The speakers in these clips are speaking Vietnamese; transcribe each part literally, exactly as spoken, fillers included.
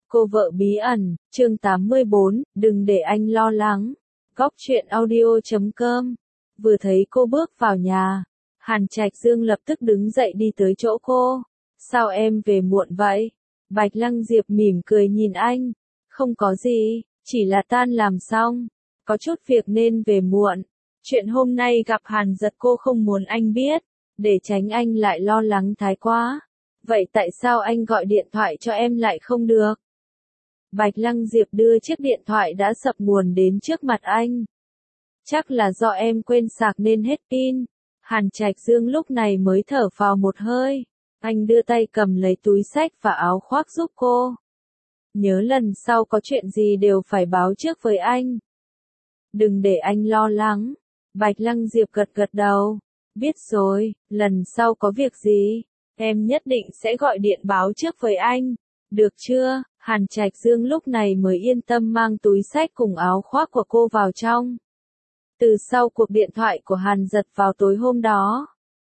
Cô vợ bí ẩn, chương tám mươi bốn, đừng để anh lo lắng. Góc truyện audio chấm com. Vừa thấy cô bước vào nhà, Hàn Trạch Dương lập tức đứng dậy đi tới chỗ cô. Sao em về muộn vậy? Bạch Lăng Diệp mỉm cười nhìn anh. Không có gì, chỉ là tan làm xong. Có chút việc nên về muộn. Chuyện hôm nay gặp Hàn Giật cô không muốn anh biết, để tránh anh lại lo lắng thái quá. Vậy tại sao anh gọi điện thoại cho em lại không được? Bạch Lăng Diệp đưa chiếc điện thoại đã sập nguồn đến trước mặt anh. Chắc là do em quên sạc nên hết pin. Hàn Trạch Dương lúc này mới thở phào một hơi. Anh đưa tay cầm lấy túi xách và áo khoác giúp cô. Nhớ lần sau có chuyện gì đều phải báo trước với anh. Đừng để anh lo lắng. Bạch Lăng Diệp gật gật đầu. Biết rồi, lần sau có việc gì, em nhất định sẽ gọi điện báo trước với anh. Được chưa? Hàn Trạch Dương lúc này mới yên tâm mang túi xách cùng áo khoác của cô vào trong. Từ sau cuộc điện thoại của Hàn Giật vào tối hôm đó,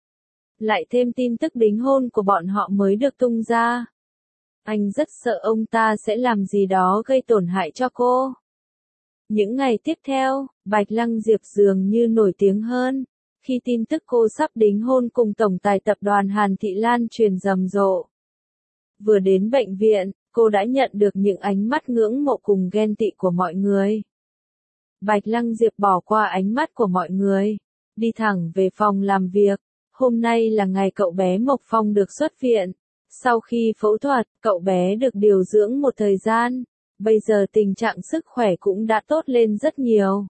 lại thêm tin tức đính hôn của bọn họ mới được tung ra. Anh rất sợ ông ta sẽ làm gì đó gây tổn hại cho cô. Những ngày tiếp theo, Bạch Lăng Diệp dường như nổi tiếng hơn, khi tin tức cô sắp đính hôn cùng tổng tài tập đoàn Hàn Thị Lan truyền rầm rộ. Vừa đến bệnh viện, cô đã nhận được những ánh mắt ngưỡng mộ cùng ghen tị của mọi người. Bạch Lăng Diệp bỏ qua ánh mắt của mọi người, đi thẳng về phòng làm việc. Hôm nay là ngày cậu bé Mộc Phong được xuất viện. Sau khi phẫu thuật, cậu bé được điều dưỡng một thời gian. Bây giờ tình trạng sức khỏe cũng đã tốt lên rất nhiều.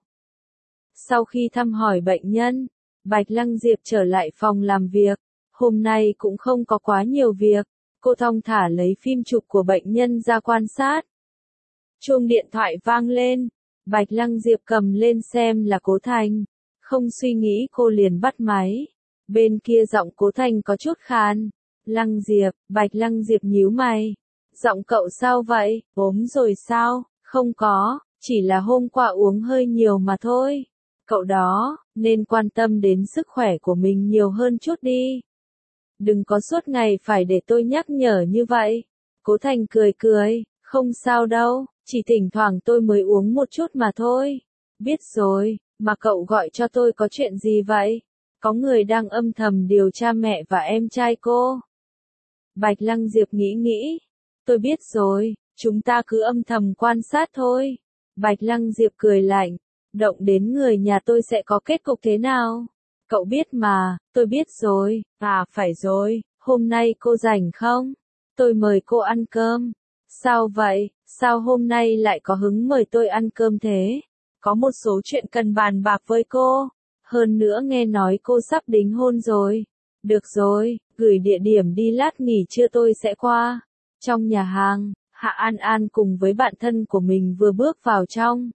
Sau khi thăm hỏi bệnh nhân, Bạch Lăng Diệp trở lại phòng làm việc. Hôm nay cũng không có quá nhiều việc. Cô thong thả lấy phim chụp của bệnh nhân ra quan sát. Chuông điện thoại vang lên. Bạch Lăng Diệp cầm lên xem là Cố Thành. Không suy nghĩ cô liền bắt máy. Bên kia giọng Cố Thành có chút khàn. Lăng Diệp, Bạch Lăng Diệp nhíu mày. Giọng cậu sao vậy? Ốm rồi sao? Không có, chỉ là hôm qua uống hơi nhiều mà thôi. Cậu đó, nên quan tâm đến sức khỏe của mình nhiều hơn chút đi. Đừng có suốt ngày phải để tôi nhắc nhở như vậy. Cố Thành cười cười, không sao đâu, chỉ thỉnh thoảng tôi mới uống một chút mà thôi. Biết rồi, mà cậu gọi cho tôi có chuyện gì vậy? Có người đang âm thầm điều tra mẹ và em trai cô. Bạch Lăng Diệp nghĩ nghĩ. Tôi biết rồi, chúng ta cứ âm thầm quan sát thôi. Bạch Lăng Diệp cười lạnh. Động đến người nhà tôi sẽ có kết cục thế nào? Cậu biết mà, tôi biết rồi. À phải rồi, hôm nay cô rảnh không? Tôi mời cô ăn cơm. Sao vậy? Sao hôm nay lại có hứng mời tôi ăn cơm thế? Có một số chuyện cần bàn bạc với cô. Hơn nữa nghe nói cô sắp đính hôn rồi. Được rồi, gửi địa điểm đi lát nghỉ trưa tôi sẽ qua. Trong nhà hàng, Hạ An An cùng với bạn thân của mình vừa bước vào trong.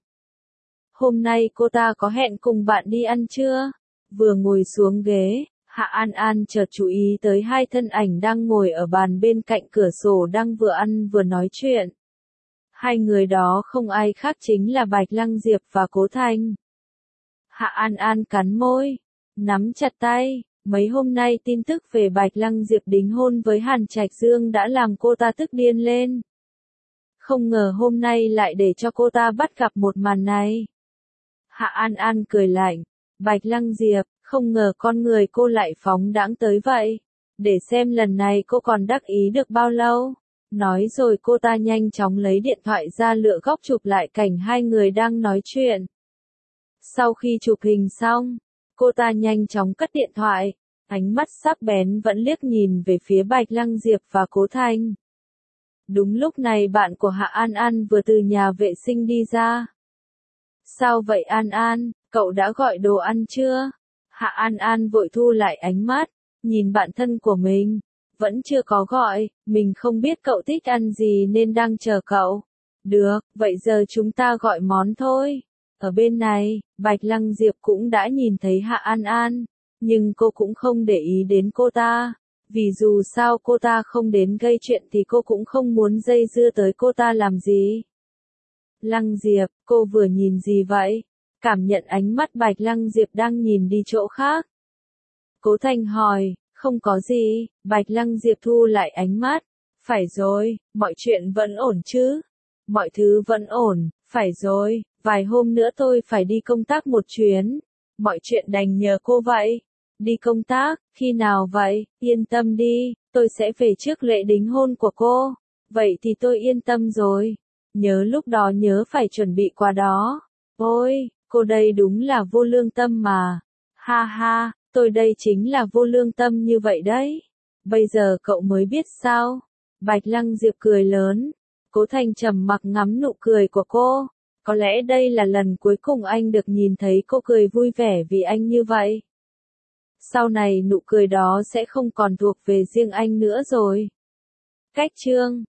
Hôm nay cô ta có hẹn cùng bạn đi ăn trưa. Vừa ngồi xuống ghế, Hạ An An chợt chú ý tới hai thân ảnh đang ngồi ở bàn bên cạnh cửa sổ đang vừa ăn vừa nói chuyện. Hai người đó không ai khác chính là Bạch Lăng Diệp và Cố Thành. Hạ An An cắn môi, nắm chặt tay. Mấy hôm nay tin tức về Bạch Lăng Diệp đính hôn với Hàn Trạch Dương đã làm cô ta tức điên lên. Không ngờ hôm nay lại để cho cô ta bắt gặp một màn này. Hạ An An cười lạnh. Bạch Lăng Diệp, không ngờ con người cô lại phóng đãng tới vậy. Để xem lần này cô còn đắc ý được bao lâu. Nói rồi cô ta nhanh chóng lấy điện thoại ra lựa góc chụp lại cảnh hai người đang nói chuyện. Sau khi chụp hình xong, cô ta nhanh chóng cất điện thoại. Ánh mắt sắc bén vẫn liếc nhìn về phía Bạch Lăng Diệp và Cố Thành. Đúng lúc này bạn của Hạ An An vừa từ nhà vệ sinh đi ra. Sao vậy An An, cậu đã gọi đồ ăn chưa? Hạ An An vội thu lại ánh mắt, nhìn bạn thân của mình. Vẫn chưa có gọi, mình không biết cậu thích ăn gì nên đang chờ cậu. Được, vậy giờ chúng ta gọi món thôi. Ở bên này, Bạch Lăng Diệp cũng đã nhìn thấy Hạ An An. Nhưng cô cũng không để ý đến cô ta. Vì dù sao cô ta không đến gây chuyện thì cô cũng không muốn dây dưa tới cô ta làm gì. Lăng Diệp, cô vừa nhìn gì vậy? Cảm nhận ánh mắt Bạch Lăng Diệp đang nhìn đi chỗ khác. Cố Thành hỏi, không có gì. Bạch Lăng Diệp thu lại ánh mắt. Phải rồi, mọi chuyện vẫn ổn chứ? Mọi thứ vẫn ổn, phải rồi, vài hôm nữa tôi phải đi công tác một chuyến. Mọi chuyện đành nhờ cô vậy. Đi công tác, khi nào vậy? Yên tâm đi, tôi sẽ về trước lễ đính hôn của cô. Vậy thì tôi yên tâm rồi. Nhớ lúc đó nhớ phải chuẩn bị quà đó. Ôi, cô đây đúng là vô lương tâm mà. Ha ha, tôi đây chính là vô lương tâm như vậy đấy. Bây giờ cậu mới biết sao? Bạch Lăng Diệp cười lớn. Cố Thành trầm mặc ngắm nụ cười của cô. Có lẽ đây là lần cuối cùng anh được nhìn thấy cô cười vui vẻ vì anh như vậy. Sau này nụ cười đó sẽ không còn thuộc về riêng anh nữa rồi. Cách chương